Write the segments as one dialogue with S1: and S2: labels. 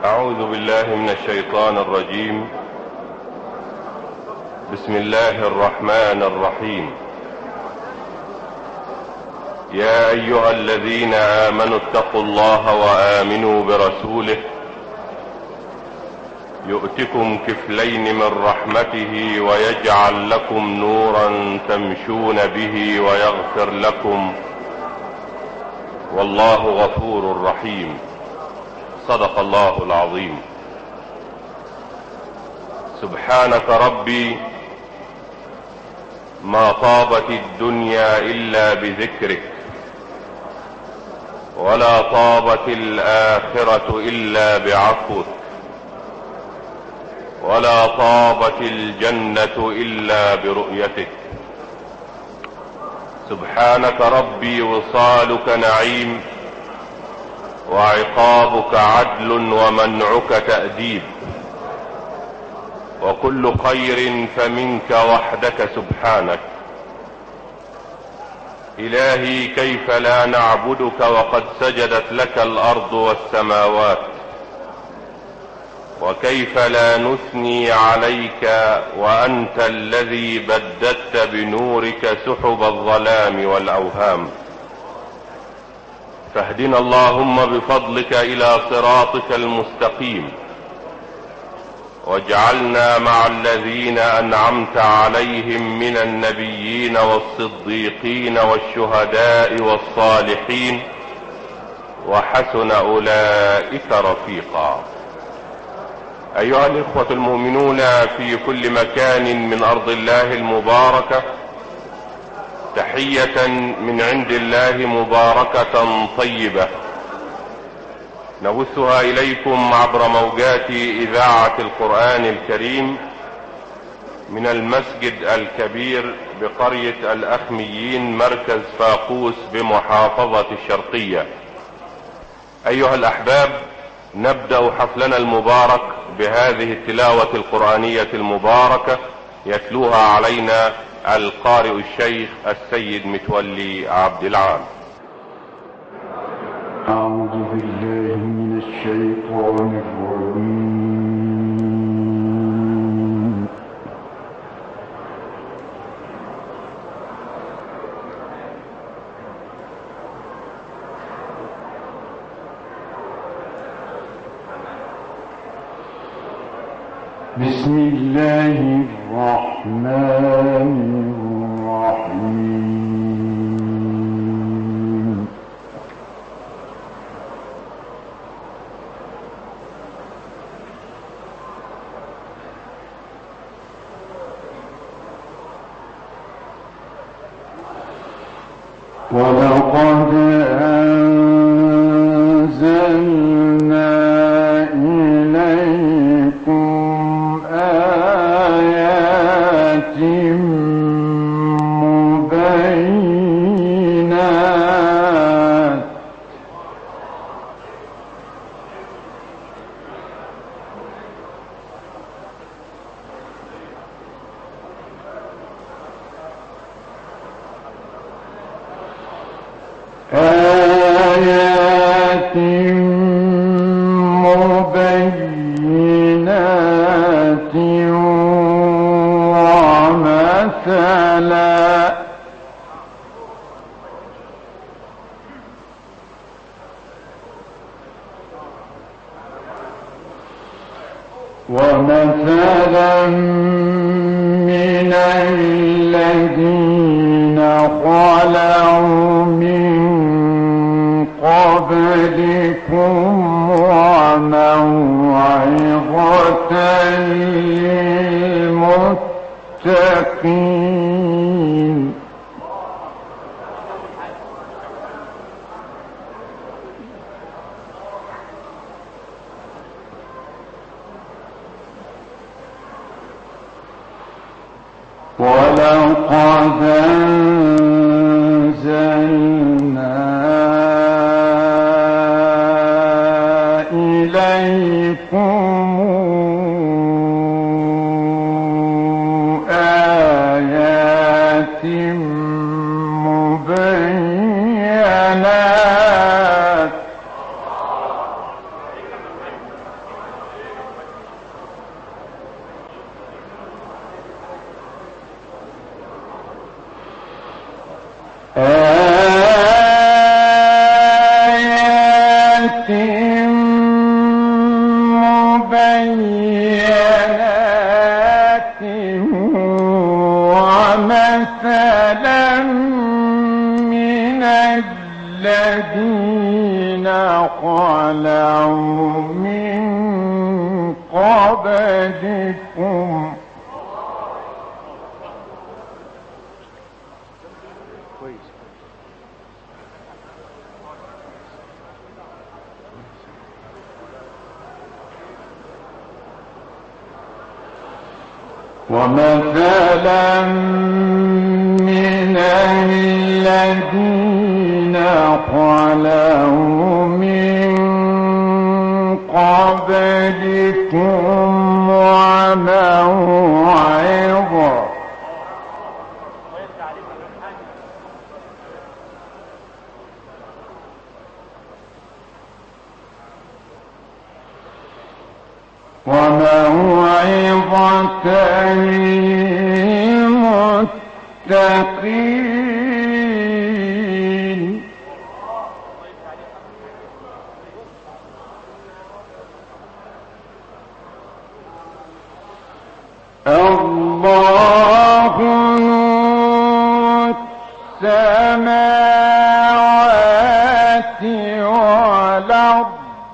S1: أعوذ بالله من الشيطان الرجيم. بسم الله الرحمن الرحيم. يا أيها الذين آمنوا اتقوا الله وآمنوا برسوله يؤتكم كفلين من رحمته ويجعل لكم نورا تمشون به ويغفر لكم، والله غفور رحيم. صدق الله العظيم. سبحانك ربي ما طابت الدنيا إلا بذكرك، ولا طابت الآخرة إلا بعفوك، ولا طابت الجنة إلا برؤيتك. سبحانك ربي وصالك نعيم، وعقابك عدل، ومنعك تأديب، وكل خير فمنك وحدك سبحانك. إلهي كيف لا نعبدك وقد سجدت لك الأرض والسماوات، وكيف لا نثني عليك وأنت الذي بددت بنورك سحب الظلام والأوهام. فاهدنا اللهم بفضلك إلى صراطك المستقيم، واجعلنا مع الذين أنعمت عليهم من النبيين والصديقين والشهداء والصالحين، وحسن أولئك رفيقا. أيها الإخوة المؤمنون في كل مكان من أرض الله المباركة، تحية من عند الله مباركة طيبة نبثها إليكم عبر موجات إذاعة القرآن الكريم من المسجد الكبير بقرية الأخميين مركز فاقوس بمحافظة الشرقية. أيها الأحباب، نبدأ حفلنا المبارك بهذه التلاوة القرآنية المباركة يتلوها علينا القارئ الشيخ السيد متولي عبد العال.
S2: أعوذ بالله من الشيطان الرجيم. بسم الله الرحمن الرحيم. ولقد أنزلنا إليكم آيات مبينات ومثلا من الذين خلوا من قبلكم وموعظة للمتقين. ولقد أنزلنا إليكم آيات مبينات الذين خلوا من قبلكم ومثلا من الذين خلوا من قبلكم وموعظة للمتقين الله نور السماوات والأرض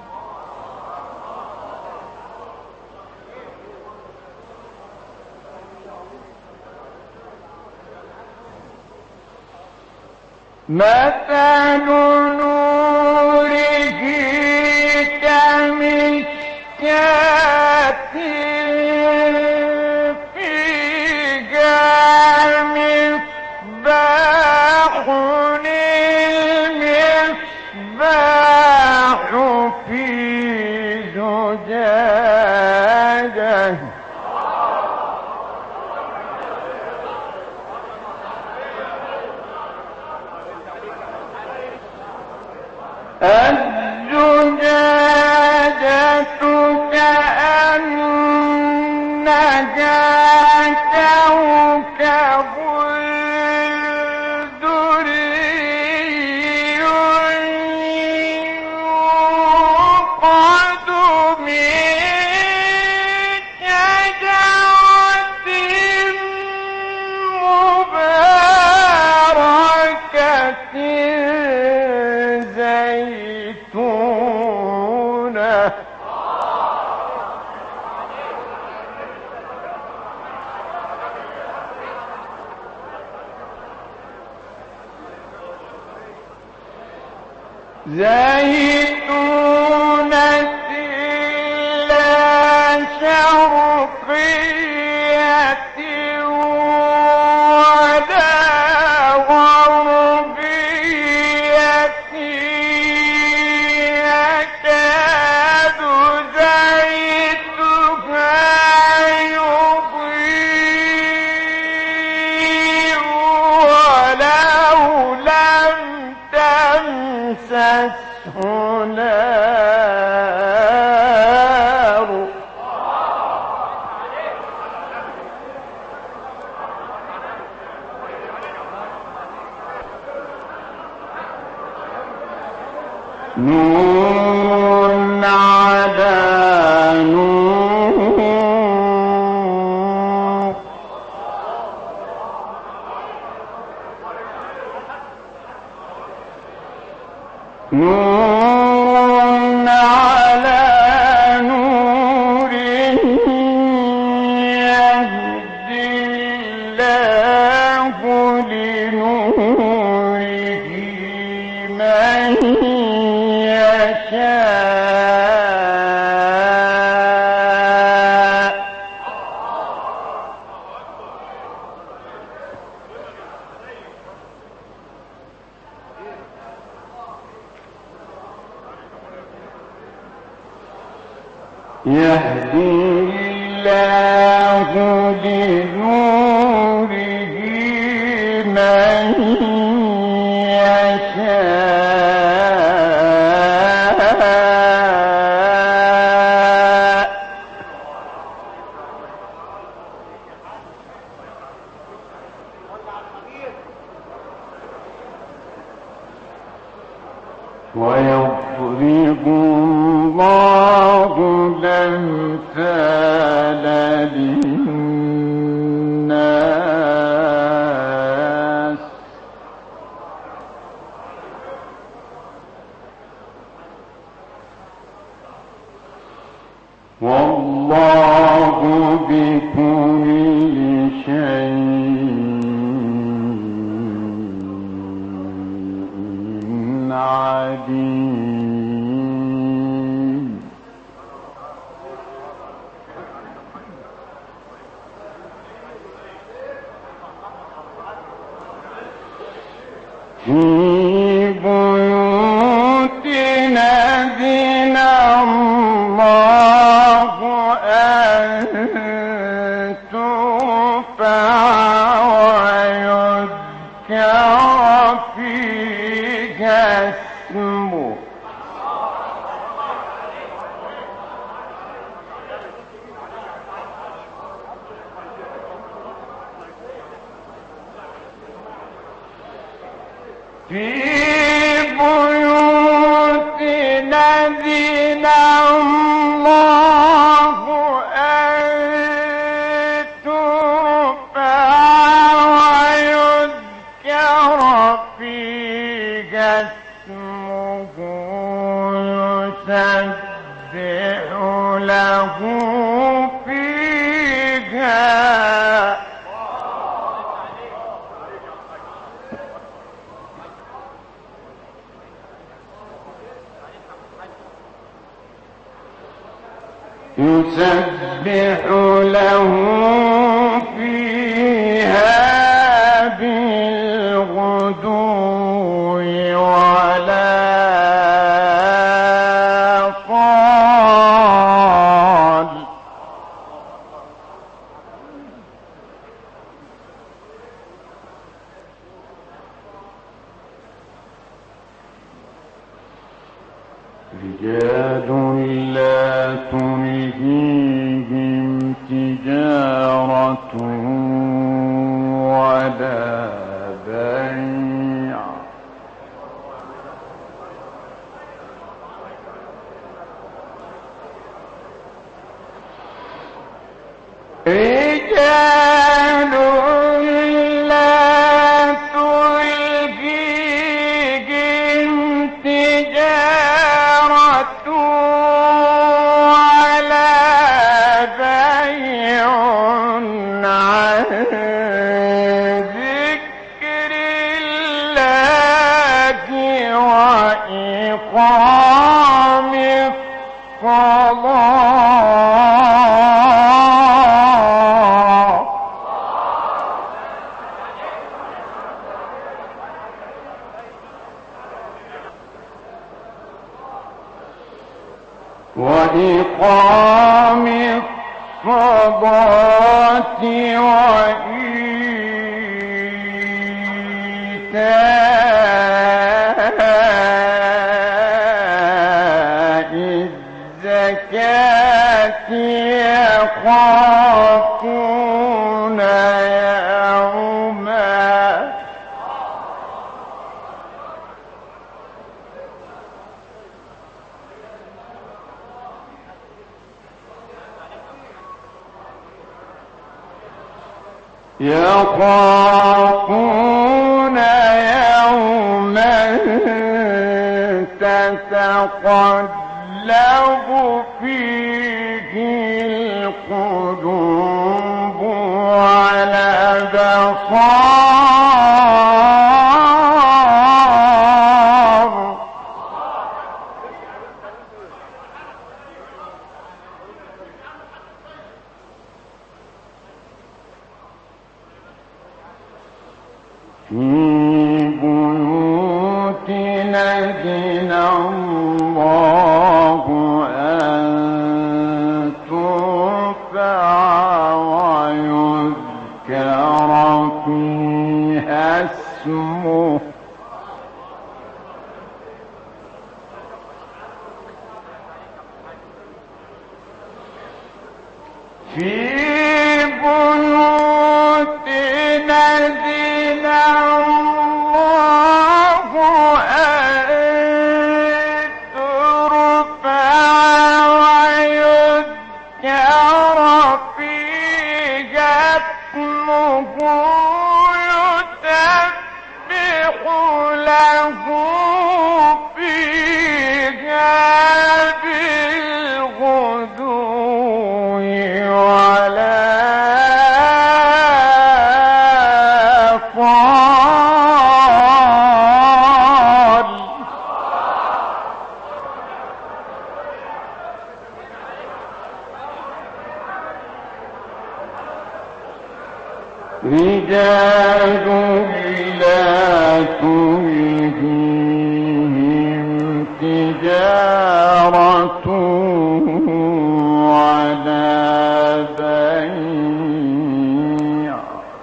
S2: مثل نوره كمشكاة فيها مصباح المصباح في زجاجة الزجاجة كأنها كوكب دري يوقد من شجرة مباركة زيتونة لا شرقية ولا غربية يكاد زيتها يضيء ولو لم تمسسه نار نور على نور نور على نور يهدي الله لنوره من يشاء يهدي الله لنوره من يشاء ويضرب الله الأمثال للناس والله بكل شيء عليم. في بيوت أذن الله أن ترفع ويذكر فيها اسمه في بيوت أذن الله أن ترفع ويذكر فيها اسمه يسبح له فيها يسبح له فيها بالغدو ولا صال. رجال لا تلهيهم تجارة ولا بيع رجال لا تلهيهم تجارة ولا بيع عن ذكر الله وإقام وإقام الصلاة وإيتاء الزكاة يخافون يوما تتقلب فيه القلوب والأبصار. في بيوت أذن الله أن ترفع ويذكر فيها اسمه في بيوت أذن الله أن ترفع ويذكر فيها اسمه يسبح له فيها بالغدو رجال لا تلهيهم تجارة ولا بيع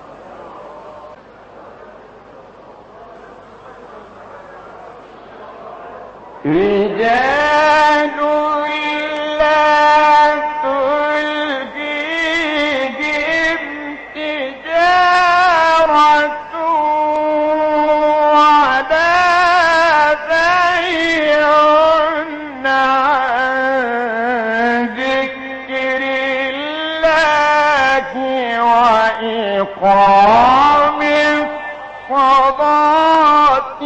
S2: رجال لا تلهيهم تجارة ولا بيع عن ذكر الله وإقام الصلاة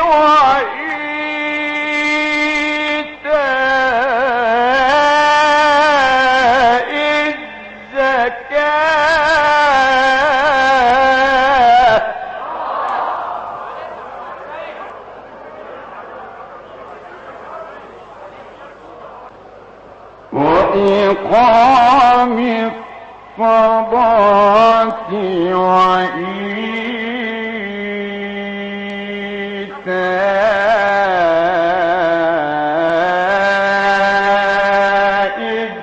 S2: وإقام الصلاة وإيتاء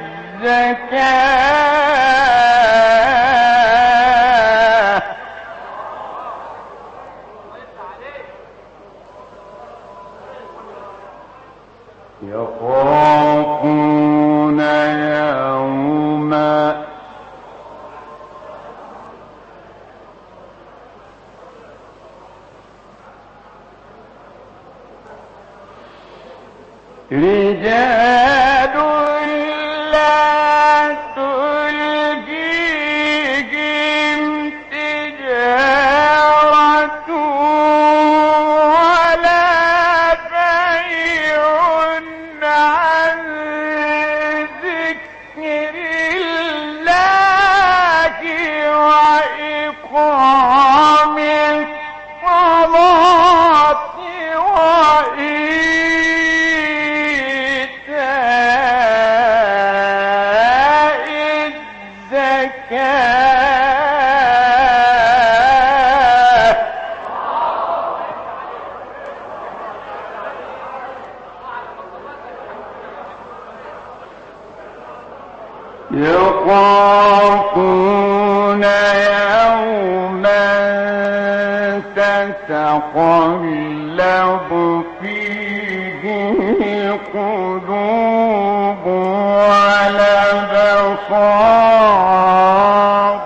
S2: الزكاة يخافون يوما رجال لا تلهيهم تجارة ولا بيع عن ذكر الله وإقام الصلاة وإيتاء الزكاة يخافون يوما تتقلب فيه القلوب والأبصار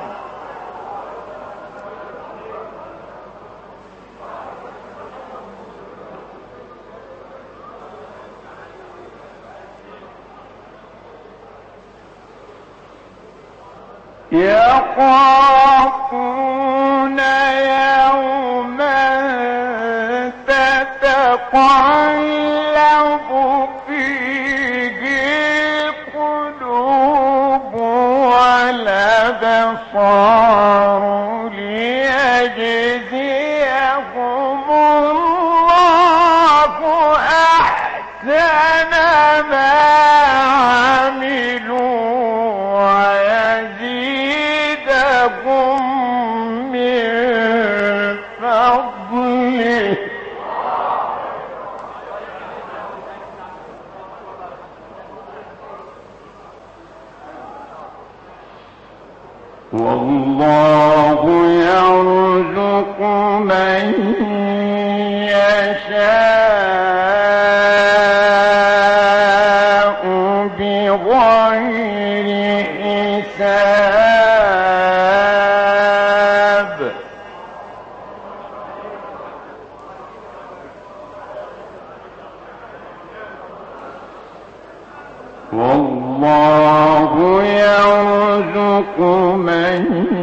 S2: يخافون يوما تتقلب فيه القلوب والأبصار ليجزيهم الله أحسن ما عملوا ويزيدهم من فضله والله يرزق من يشاء بغير حساب والله يرزق من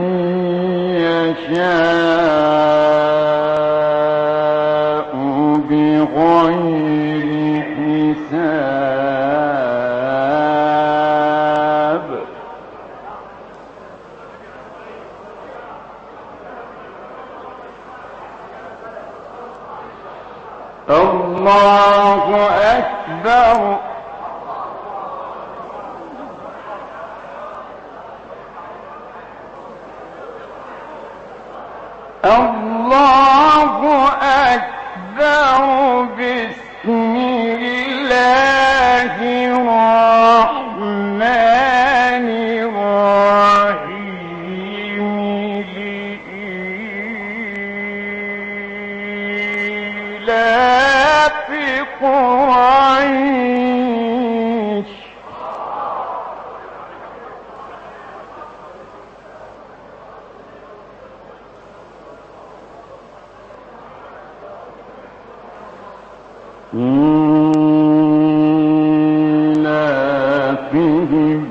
S2: يشاء بغير حساب الله أكبر الله أكبر. بسم الله الرحمن الرحيم. لإيلاف قريش إيلافهم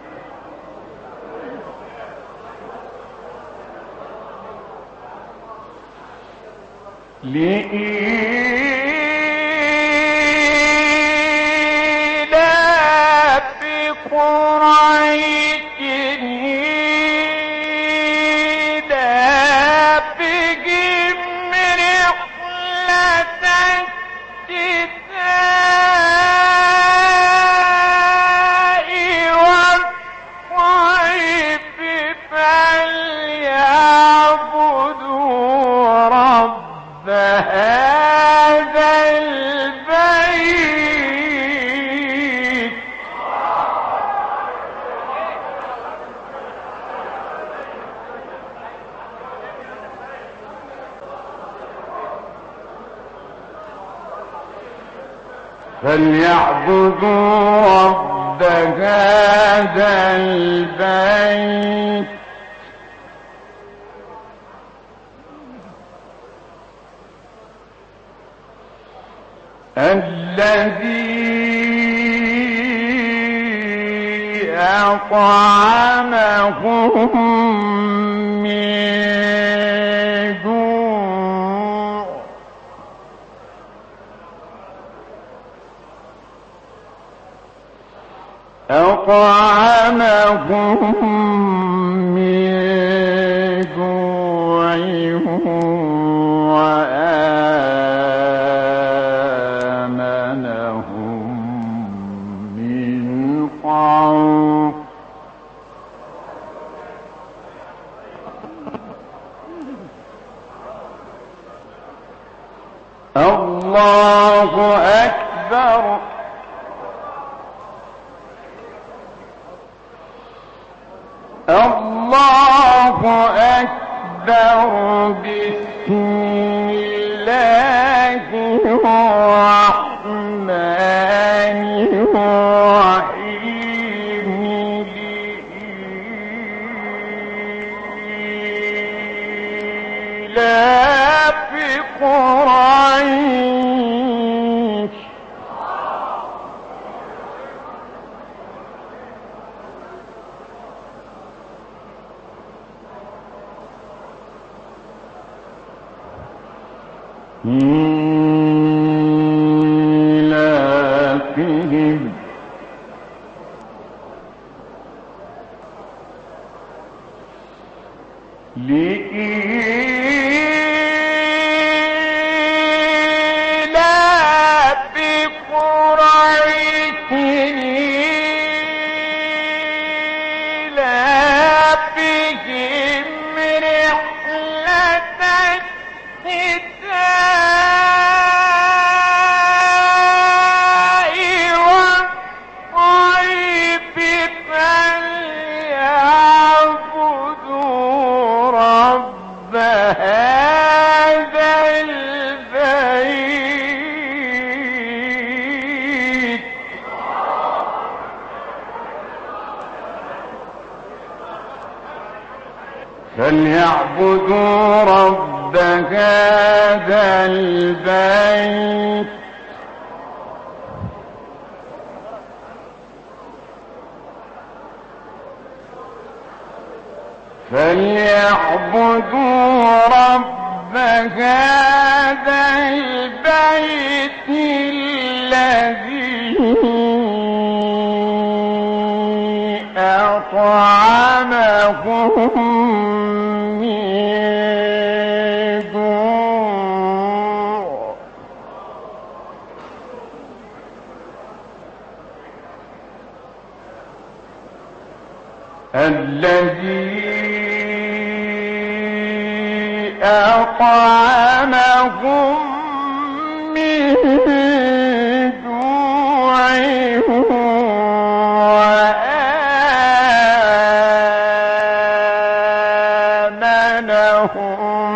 S2: لإيلاف قريش إيلافهم رحلة الشتاء والصيف فليعبدوا رب هذا البيت. فليعبدوا رب هذا البيت الذي أطعمهم من جوع. أطعمهم من جوع وآمنهم من خوف. الله أكبر. الله أكبر. بسم الله الرحمن الرحيم. لإيلاف قريش إيلافهم لإيلاف قريش إيلافهم رحلة الشتاء والصيف فليعبدوا رب هذا البيت. فليعبدوا رب هذا البيت فليعبدوا رب هذا البيت الذي أطعمهم من جوع الذي أطعمهم من جوع وآمنهم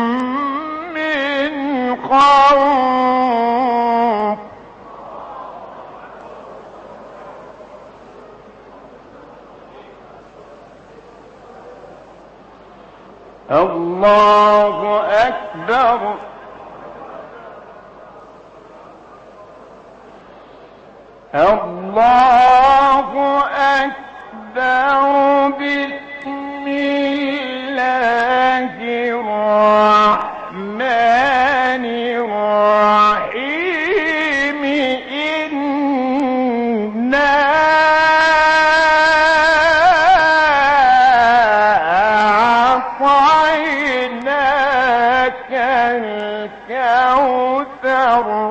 S2: من خوف. الله أكبر. الله أكبر. بسم الله الرحمن الرحيم. إنا أعطيناك الكوثر.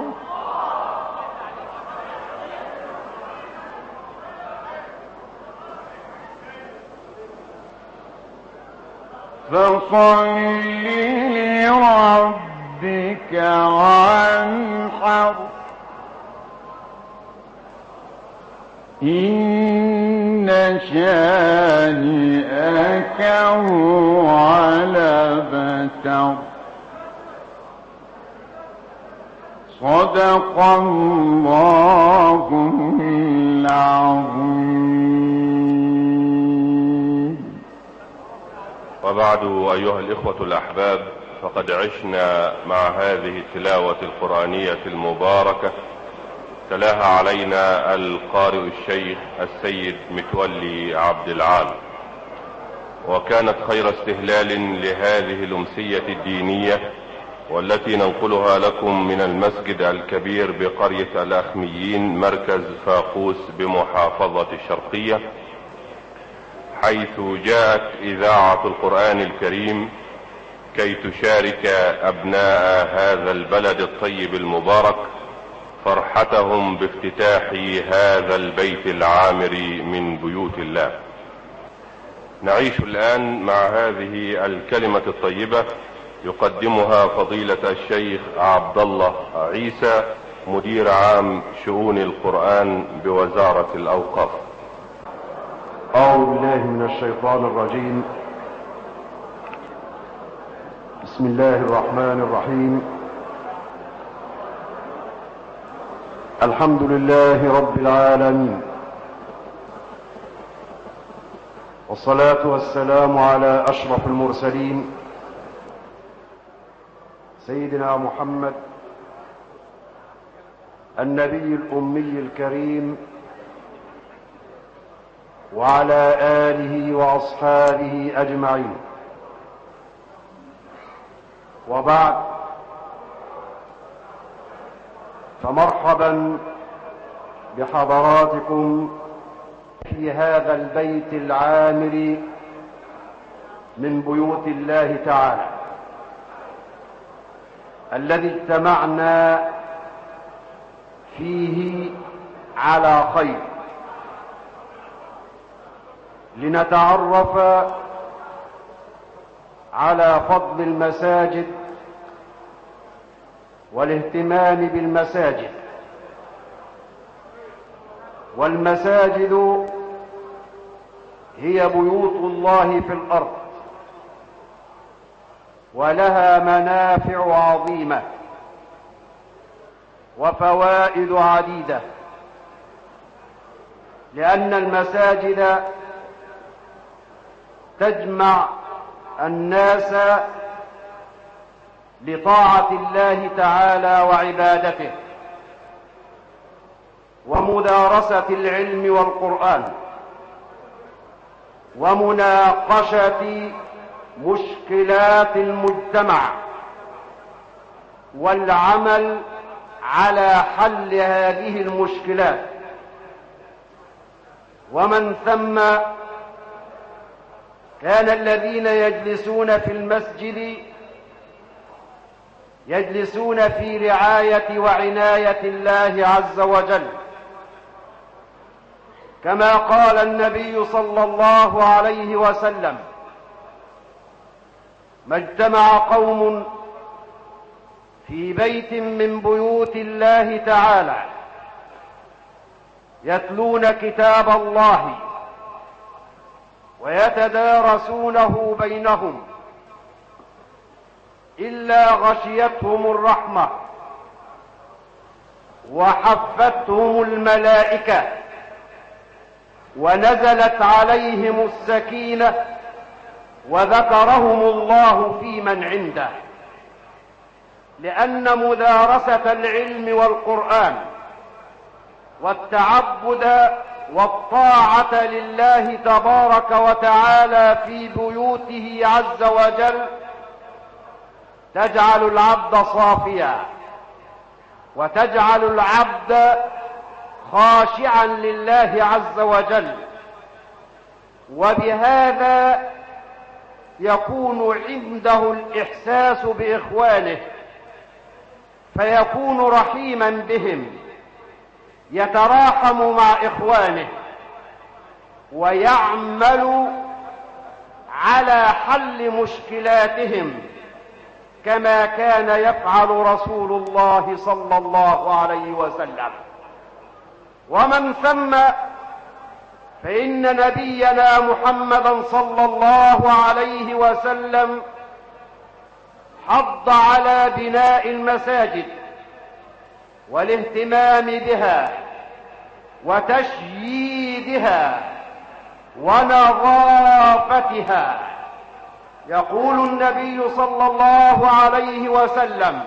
S2: فصل لربك وانحر. إن شانئك هو الأبتر. صدق الله العظيم.
S1: وبعد، أيها الإخوة الأحباب، فقد عشنا مع هذه التلاوة القرآنية المباركة تلاها علينا القارئ الشيخ السيد متولي عبد العال، وكانت خير استهلال لهذه الأمسية الدينية والتي ننقلها لكم من المسجد الكبير بقرية الأخميين مركز فاقوس بمحافظة الشرقية، حيث جاءت إذاعة القرآن الكريم كي تشارك أبناء هذا البلد الطيب المبارك فرحتهم بافتتاح هذا البيت العامر من بيوت الله. نعيش الآن مع هذه الكلمة الطيبة يقدمها فضيلة الشيخ عبد الله عيسى، مدير عام شؤون القرآن بوزارة الأوقاف.
S3: أعوذ بالله من الشيطان الرجيم. بسم الله الرحمن الرحيم. الحمد لله رب العالمين، والصلاة والسلام على أشرف المرسلين سيدنا محمد النبي الأمي الكريم، وعلى آله وأصحابه أجمعين. وبعد، فمرحبا بحضراتكم في هذا البيت العامر من بيوت الله تعالى الذي اجتمعنا فيه على خير، لنتعرف على فضل المساجد والاهتمام بالمساجد. والمساجد هي بيوت الله في الأرض، ولها منافع عظيمة وفوائد عديدة، لأن المساجد تجمع الناس لطاعة الله تعالى وعبادته ومدارسة العلم والقرآن ومناقشة مشكلات المجتمع والعمل على حل هذه المشكلات. ومن ثم كان الذين يجلسون في المسجد يجلسون في رعاية وعناية الله عز وجل، كما قال النبي صلى الله عليه وسلم: ما اجتمع قوم في بيت من بيوت الله تعالى يتلون كتاب الله ويتدارسونه بينهم إلا غشيتهم الرحمة وحفتهم الملائكة ونزلت عليهم السكينة وذكرهم الله في من عنده، لأن مدارسة العلم والقرآن والتعبد والطاعة لله تبارك وتعالى في بيوته عز وجل تجعل العبد صافيا، وتجعل العبد خاشعا لله عز وجل، وبهذا يكون عنده الإحساس بإخوانه فيكون رحيما بهم، يتراحم مع إخوانه ويعمل على حل مشكلاتهم كما كان يفعل رسول الله صلى الله عليه وسلم. ومن ثم فإن نبينا محمدا صلى الله عليه وسلم حض على بناء المساجد والاهتمام بها وتشييدها ونظافتها. يقول النبي صلى الله عليه وسلم: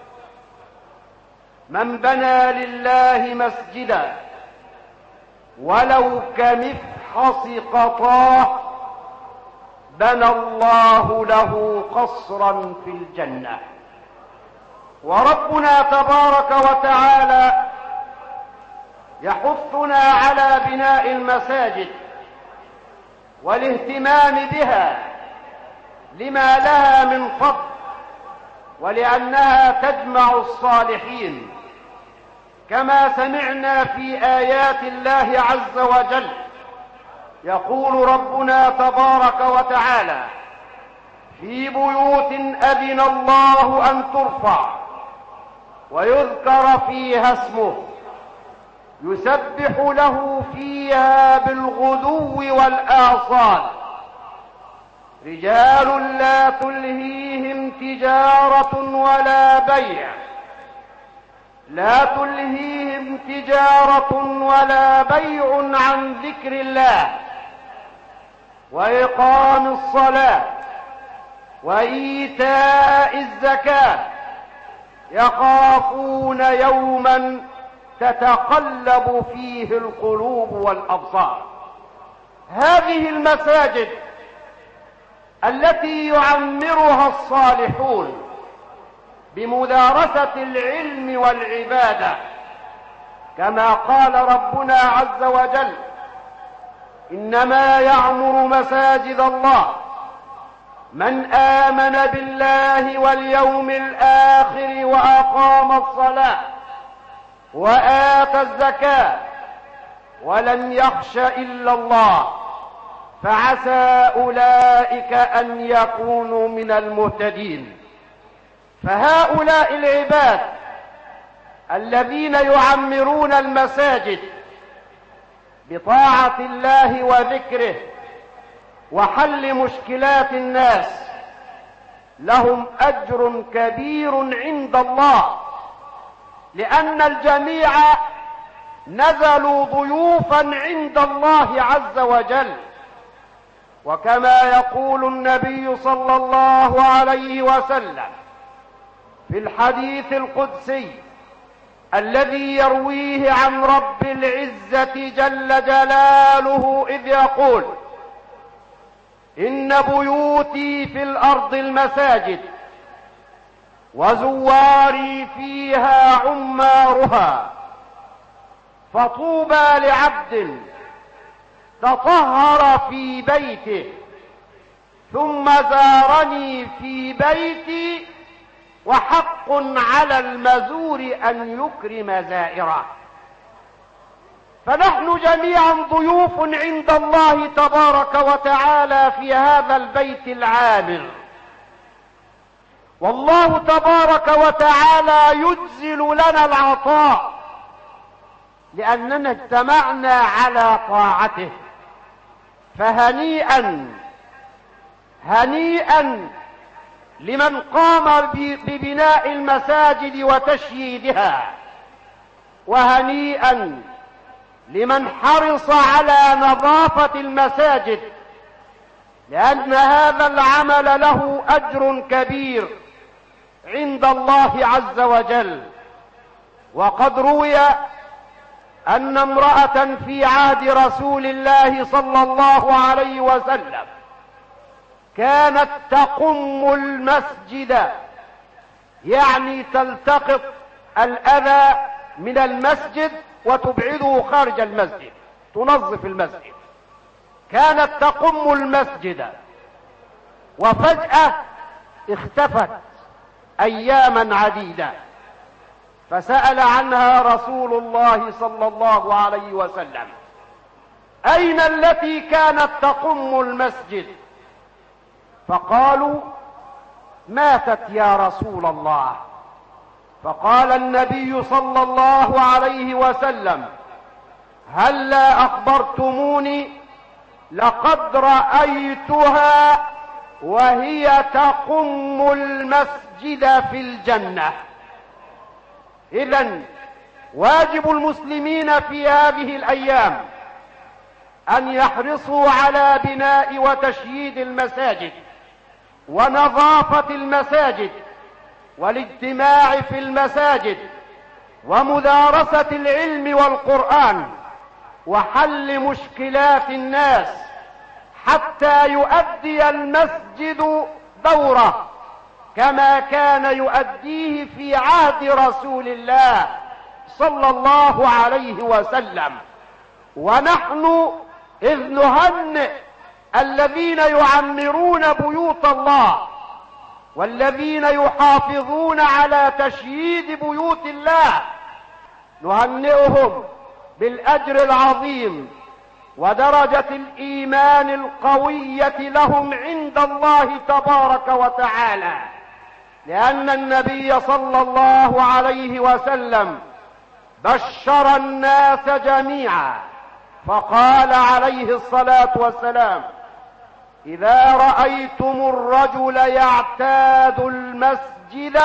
S3: من بنى لله مسجدا ولو كمفحص قطاه بنى الله له قصرا في الجنة. وربنا تبارك وتعالى يحثنا على بناء المساجد والاهتمام بها لما لها من فضل، ولأنها تجمع الصالحين، كما سمعنا في آيات الله عز وجل. يقول ربنا تبارك وتعالى: في بيوت أذن الله أن ترفع ويذكر فيها اسمه يسبح له فيها بالغدو والآصال رجال لا تلهيهم تجارة ولا بيع عن ذكر الله وإقام الصلاة وإيتاء الزكاة يخافون يوما تتقلب فيه القلوب والأبصار. هذه المساجد التي يعمرها الصالحون بمدارسة العلم والعبادة، كما قال ربنا عز وجل: إنما يعمر مساجد الله من آمن بالله واليوم الآخر وأقام الصلاة وآتى الزكاة ولم يخش إلا الله فعسى أولئك أن يكونوا من المهتدين. فهؤلاء العباد الذين يعمرون المساجد بطاعة الله وذكره وحل مشكلات الناس لهم أجر كبير عند الله، لأن الجميع نزلوا ضيوفا عند الله عز وجل. وكما يقول النبي صلى الله عليه وسلم في الحديث القدسي الذي يرويه عن رب العزة جل جلاله إذ يقول: إن بيوتي في الأرض المساجد وزواري فيها عمارها، فطوبى لعبد تطهر في بيته ثم زارني في بيتي وحق على المزور أن يكرم زائره. فنحن جميعا ضيوف عند الله تبارك وتعالى في هذا البيت العامر، والله تبارك وتعالى يجزل لنا العطاء لأننا اجتمعنا على طاعته. فهنيئا هنيئا لمن قام ببناء المساجد وتشييدها، وهنيئا لمن حرص على نظافة المساجد، لأن هذا العمل له أجر كبير عند الله عز وجل. وقد روي أن امرأة في عهد رسول الله صلى الله عليه وسلم كانت تقم المسجد، يعني تلتقط الأذى من المسجد وتبعده خارج المسجد، تنظف المسجد. كانت تقم المسجد وفجأة اختفت أياما عديدة، فسأل عنها رسول الله صلى الله عليه وسلم: أين التي كانت تقم المسجد؟ فقالوا: ماتت يا رسول الله. فقال النبي صلى الله عليه وسلم: هلا أخبرتموني؟ لقد رأيتها وهي تقم المسجد في الجنة. إذن واجب المسلمين في هذه الأيام أن يحرصوا على بناء وتشييد المساجد ونظافة المساجد والاجتماع في المساجد ومدارسة العلم والقرآن وحل مشكلات الناس، حتى يؤدي المسجد دوره كما كان يؤديه في عهد رسول الله صلى الله عليه وسلم. ونحن إذ نهنئ الذين يعمرون بيوت الله والذين يحافظون على تشييد بيوت الله، نهنئهم بالأجر العظيم ودرجة الإيمان القوية لهم عند الله تبارك وتعالى، لأن النبي صلى الله عليه وسلم بشر الناس جميعا فقال عليه الصلاة والسلام: إذا رأيتم الرجل يعتاد المسجد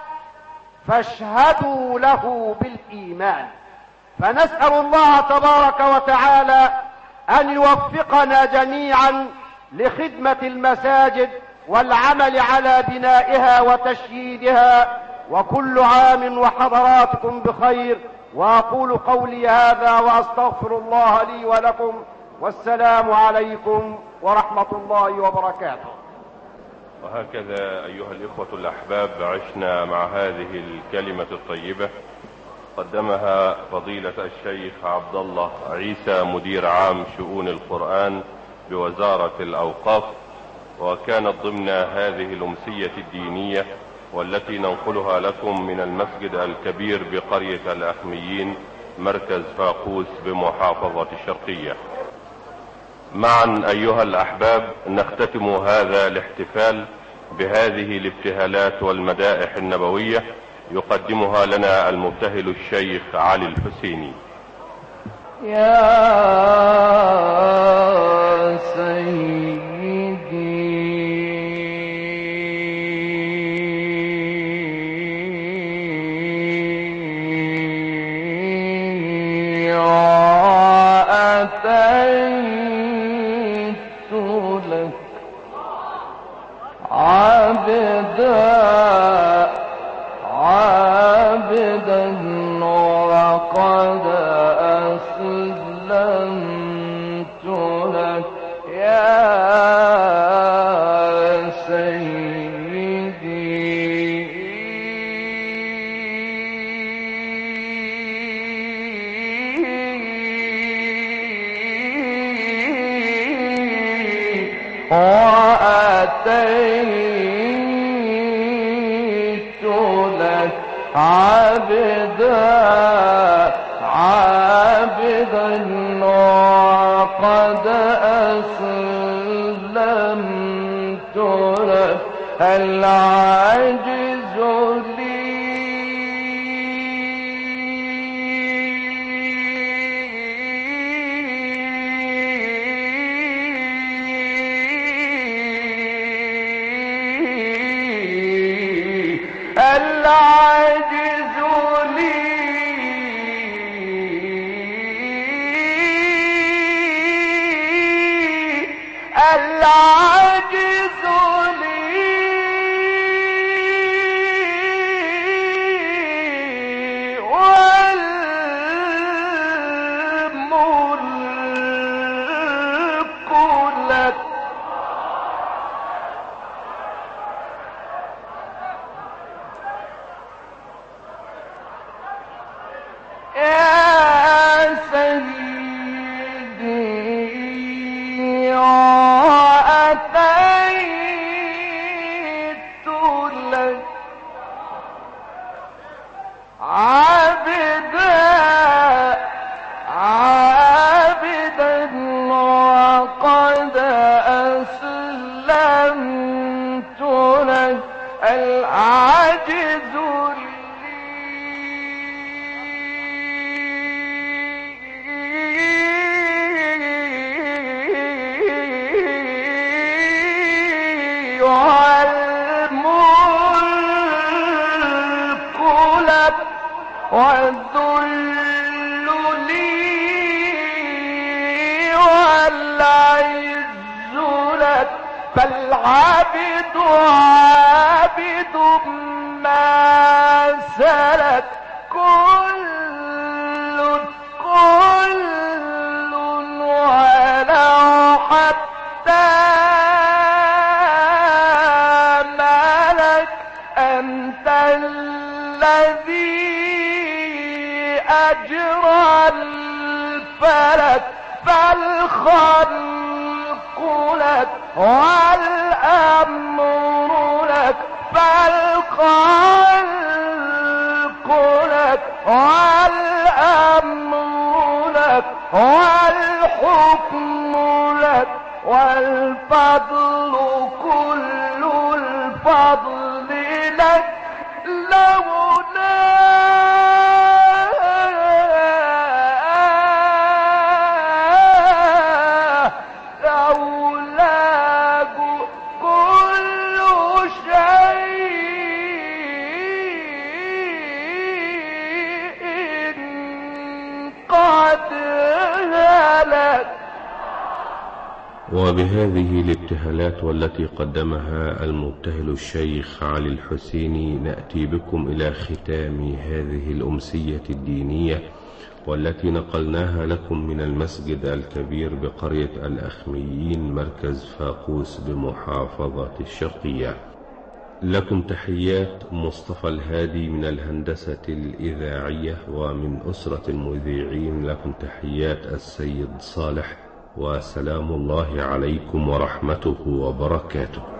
S3: فاشهدوا له بالإيمان. فنسأل الله تبارك وتعالى أن يوفقنا جميعا لخدمة المساجد والعمل على بنائها وتشييدها، وكل عام وحضراتكم بخير. وأقول قولي هذا وأستغفر الله لي ولكم، والسلام عليكم ورحمة الله وبركاته.
S1: وهكذا أيها الإخوة الأحباب عشنا مع هذه الكلمة الطيبة قدمها فضيلة الشيخ عبد الله عيسى مدير عام شؤون القرآن بوزارة الأوقاف، وكانت ضمن هذه الأمسية الدينية والتي ننقلها لكم من المسجد الكبير بقرية الأخميين مركز فاقوس بمحافظة الشرقية. معا أيها الأحباب نختتم هذا الاحتفال بهذه الابتهالات والمدائح النبوية يقدمها لنا المبتهل الشيخ علي الحسيني.
S2: يا سيدي أتيت لك عابدا وقد أسلمت لك يا سيدي. وأتيت لك عابدا وقد أسلمت لك العاجز لي العاجز والذل لي والعز لك فالعبد عابد ما سلك كل ولو حتى ملك أنت الذي أجرى الفلك فالخلق لك والأمر لك فالخلق لك والأمر لك والحكم لك والفضل كل الفضل لك لولاك كل شيء قد هلك.
S4: وبهذه الابتهالات والتي قدمها المبتهل الشيخ علي الحسيني نأتي بكم إلى ختام هذه الأمسية الدينية والتي نقلناها لكم من المسجد الكبير بقرية الأخميين مركز فاقوس بمحافظة الشرقية. لكم تحيات مصطفى الهادي من الهندسة الإذاعية، ومن أسرة المذيعين لكم تحيات السيد صالح، وسلام الله عليكم ورحمته وبركاته.